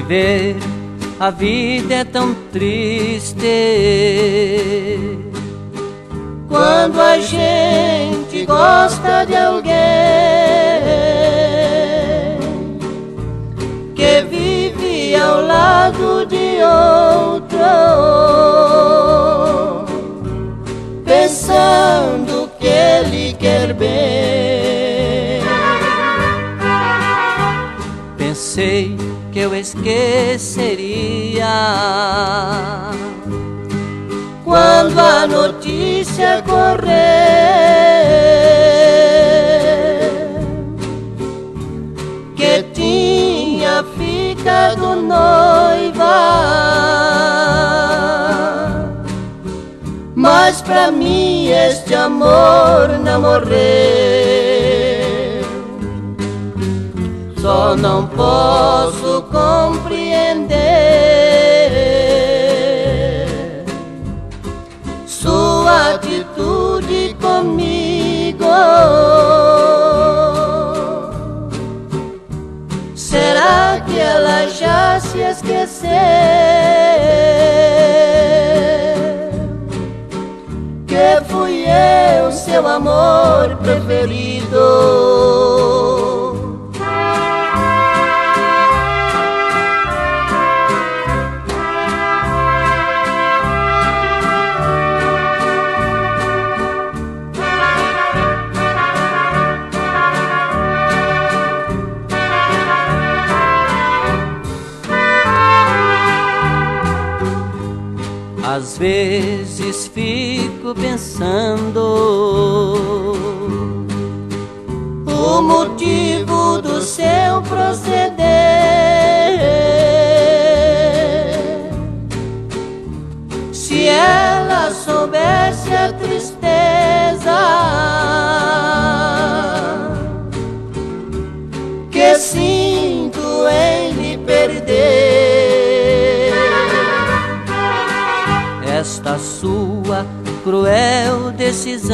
Viver a vida é tão triste quando a gente gosta de alguém que vive ao lado de outro, pensando que ele quer bem. Pensei que eu esqueceria quando a notícia correu que tinha ficado noiva, mas pra mim este amor não morreu. Só não posso compreender sua atitude comigo. Será que ela já se esqueceu que fui eu seu amor preferido? Às vezes fico pensando o motivo do seu proceder. Se ela soubesse a tristeza que sinto em lhe perder, esta sua cruel decisão,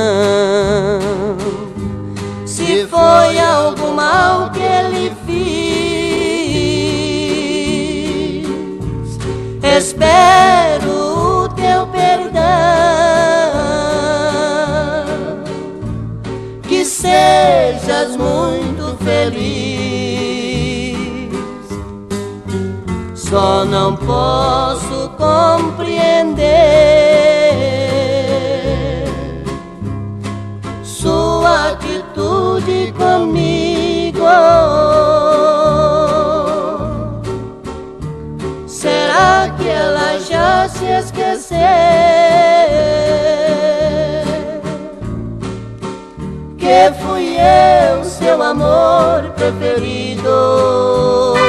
se foi algum mal que ele fiz, espero o teu perdão, que sejas muito feliz. Só não posso compreender sua atitude comigo. Será que ela já se esqueceu que fui eu seu amor preferido?